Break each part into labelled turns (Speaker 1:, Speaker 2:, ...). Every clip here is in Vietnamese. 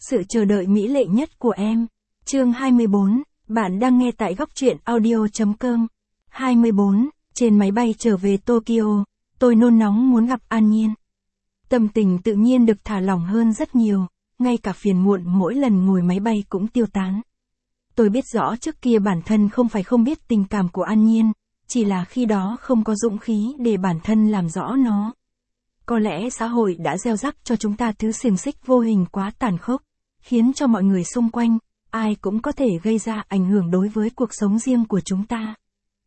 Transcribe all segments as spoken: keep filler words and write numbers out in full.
Speaker 1: Sự chờ đợi mỹ lệ nhất của em. Chương hai mươi bốn, bạn đang nghe tại góc truyện audio chấm com. hai mươi bốn, trên máy bay trở về Tokyo, tôi nôn nóng muốn gặp An Nhiên. Tâm tình tự nhiên được thả lỏng hơn rất nhiều, ngay cả phiền muộn mỗi lần ngồi máy bay cũng tiêu tán. Tôi biết rõ trước kia bản thân không phải không biết tình cảm của An Nhiên, chỉ là khi đó không có dũng khí để bản thân làm rõ nó. Có lẽ xã hội đã gieo rắc cho chúng ta thứ xiềng xích vô hình quá tàn khốc, khiến cho mọi người xung quanh, ai cũng có thể gây ra ảnh hưởng đối với cuộc sống riêng của chúng ta.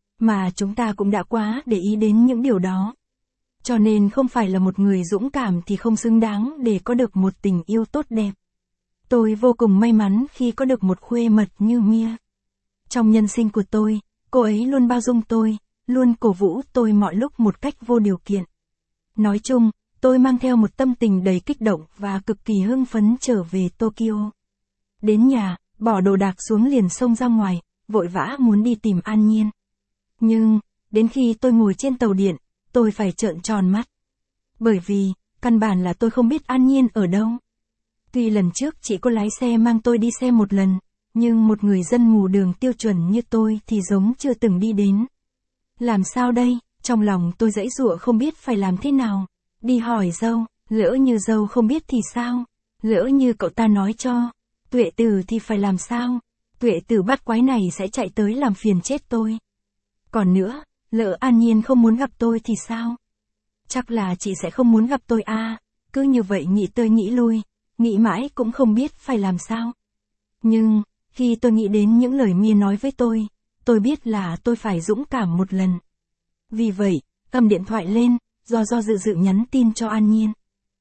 Speaker 1: Mà chúng ta cũng đã quá để ý đến những điều đó. Cho nên không phải là một người dũng cảm thì không xứng đáng để có được một tình yêu tốt đẹp. Tôi vô cùng may mắn khi có được một khuê mật như Mia. Trong nhân sinh của tôi, cô ấy luôn bao dung tôi, luôn cổ vũ tôi mọi lúc một cách vô điều kiện. Nói chung, tôi mang theo một tâm tình đầy kích động và cực kỳ hưng phấn trở về Tokyo. Đến nhà, bỏ đồ đạc xuống liền xông ra ngoài, vội vã muốn đi tìm An Nhiên. Nhưng, đến khi tôi ngồi trên tàu điện, tôi phải trợn tròn mắt. Bởi vì, căn bản là tôi không biết An Nhiên ở đâu. Tuy lần trước chị có lái xe mang tôi đi xe một lần, nhưng một người dân mù đường tiêu chuẩn như tôi thì giống chưa từng đi đến. Làm sao đây? Trong lòng tôi giãy giụa không biết phải làm thế nào. Đi hỏi dâu, lỡ như dâu không biết thì sao? Lỡ như cậu ta nói cho. Tuệ Tử thì phải làm sao? Tuệ Tử bắt quái này sẽ chạy tới làm phiền chết tôi. Còn nữa, lỡ An Nhiên không muốn gặp tôi thì sao? Chắc là chị sẽ không muốn gặp tôi à? Cứ như vậy nghĩ tới nghĩ lui, nghĩ mãi cũng không biết phải làm sao. Nhưng, khi tôi nghĩ đến những lời Mia nói với tôi, tôi biết là tôi phải dũng cảm một lần. Vì vậy, cầm điện thoại lên, do do dự dự nhắn tin cho An Nhiên.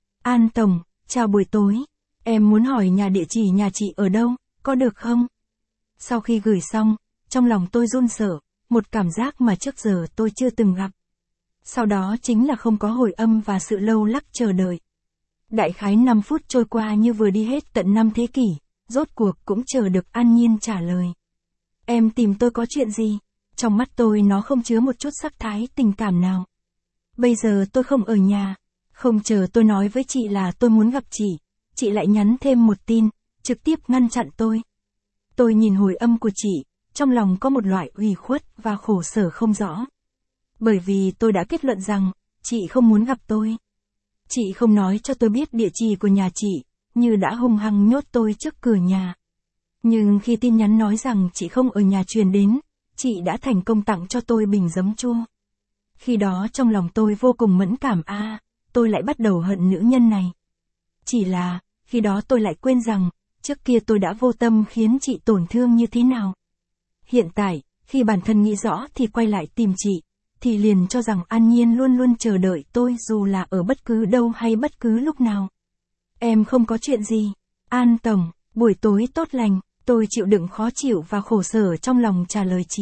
Speaker 1: An Tổng, chào buổi tối. Em muốn hỏi nhà địa chỉ nhà chị ở đâu, có được không? Sau khi gửi xong, trong lòng tôi run sợ, một cảm giác mà trước giờ tôi chưa từng gặp. Sau đó chính là không có hồi âm và sự lâu lắc chờ đợi. Đại khái năm phút trôi qua như vừa đi hết tận năm thế kỷ, rốt cuộc cũng chờ được An Nhiên trả lời. Em tìm tôi có chuyện gì? Trong mắt tôi nó không chứa một chút sắc thái tình cảm nào. Bây giờ tôi không ở nhà, không chờ tôi nói với chị là tôi muốn gặp chị, chị lại nhắn thêm một tin, trực tiếp ngăn chặn tôi. Tôi nhìn hồi âm của chị, trong lòng có một loại ủy khuất và khổ sở không rõ. Bởi vì tôi đã kết luận rằng, chị không muốn gặp tôi. Chị không nói cho tôi biết địa chỉ của nhà chị, như đã hung hăng nhốt tôi trước cửa nhà. Nhưng khi tin nhắn nói rằng chị không ở nhà truyền đến, chị đã thành công tặng cho tôi bình giấm chua. Khi đó trong lòng tôi vô cùng mẫn cảm a, à, tôi lại bắt đầu hận nữ nhân này. Chỉ là, khi đó tôi lại quên rằng, trước kia tôi đã vô tâm khiến chị tổn thương như thế nào. Hiện tại, khi bản thân nghĩ rõ thì quay lại tìm chị, thì liền cho rằng An Nhiên luôn luôn chờ đợi tôi dù là ở bất cứ đâu hay bất cứ lúc nào. Em không có chuyện gì. An Tổng, buổi tối tốt lành, tôi chịu đựng khó chịu và khổ sở trong lòng trả lời chị.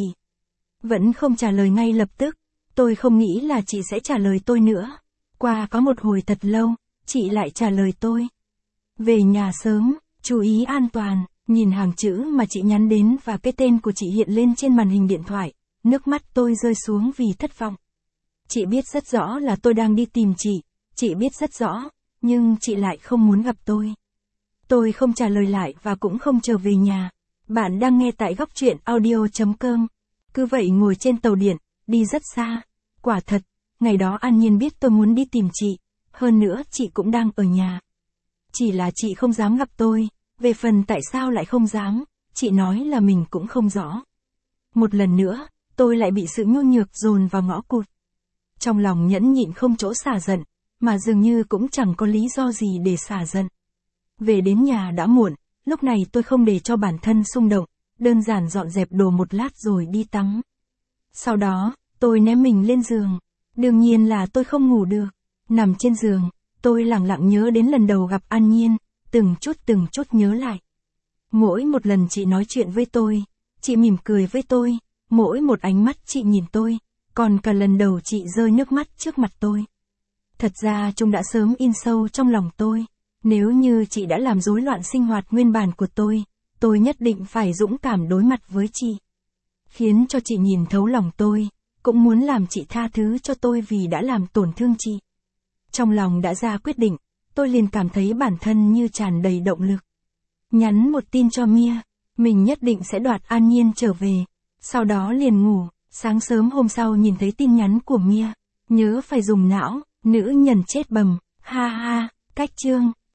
Speaker 1: Vẫn không trả lời ngay lập tức, tôi không nghĩ là chị sẽ trả lời tôi nữa. Qua có một hồi thật lâu, chị lại trả lời tôi. Về nhà sớm, chú ý an toàn, nhìn hàng chữ mà chị nhắn đến và cái tên của chị hiện lên trên màn hình điện thoại, nước mắt tôi rơi xuống vì thất vọng. Chị biết rất rõ là tôi đang đi tìm chị, chị biết rất rõ, nhưng chị lại không muốn gặp tôi. Tôi không trả lời lại và cũng không trở về nhà. Bạn đang nghe tại góc truyện audio chấm com. Cứ vậy ngồi trên tàu điện, đi rất xa. Quả thật, ngày đó An Nhiên biết tôi muốn đi tìm chị, hơn nữa chị cũng đang ở nhà. Chỉ là chị không dám gặp tôi, về phần tại sao lại không dám, chị nói là mình cũng không rõ. Một lần nữa, tôi lại bị sự nhu nhược dồn vào ngõ cụt. Trong lòng nhẫn nhịn không chỗ xả giận, mà dường như cũng chẳng có lý do gì để xả giận. Về đến nhà đã muộn, lúc này tôi không để cho bản thân xung động, đơn giản dọn dẹp đồ một lát rồi đi tắm. Sau đó, tôi ném mình lên giường. Đương nhiên là tôi không ngủ được. Nằm trên giường, tôi lặng lặng nhớ đến lần đầu gặp An Nhiên, từng chút từng chút nhớ lại. Mỗi một lần chị nói chuyện với tôi, chị mỉm cười với tôi, mỗi một ánh mắt chị nhìn tôi, còn cả lần đầu chị rơi nước mắt trước mặt tôi. Thật ra chúng đã sớm in sâu trong lòng tôi. Nếu như chị đã làm rối loạn sinh hoạt nguyên bản của tôi, tôi nhất định phải dũng cảm đối mặt với chị. Khiến cho chị nhìn thấu lòng tôi, cũng muốn làm chị tha thứ cho tôi vì đã làm tổn thương chị. Trong lòng đã ra quyết định, tôi liền cảm thấy bản thân như tràn đầy động lực. nhắn một tin cho Mia. Mình nhất định sẽ đoạt An Nhiên trở về. Sau đó liền ngủ, sáng sớm hôm sau nhìn thấy tin nhắn của Mia. Nhớ phải dùng não, nữ nhân chết bầm, ha ha, cách chương.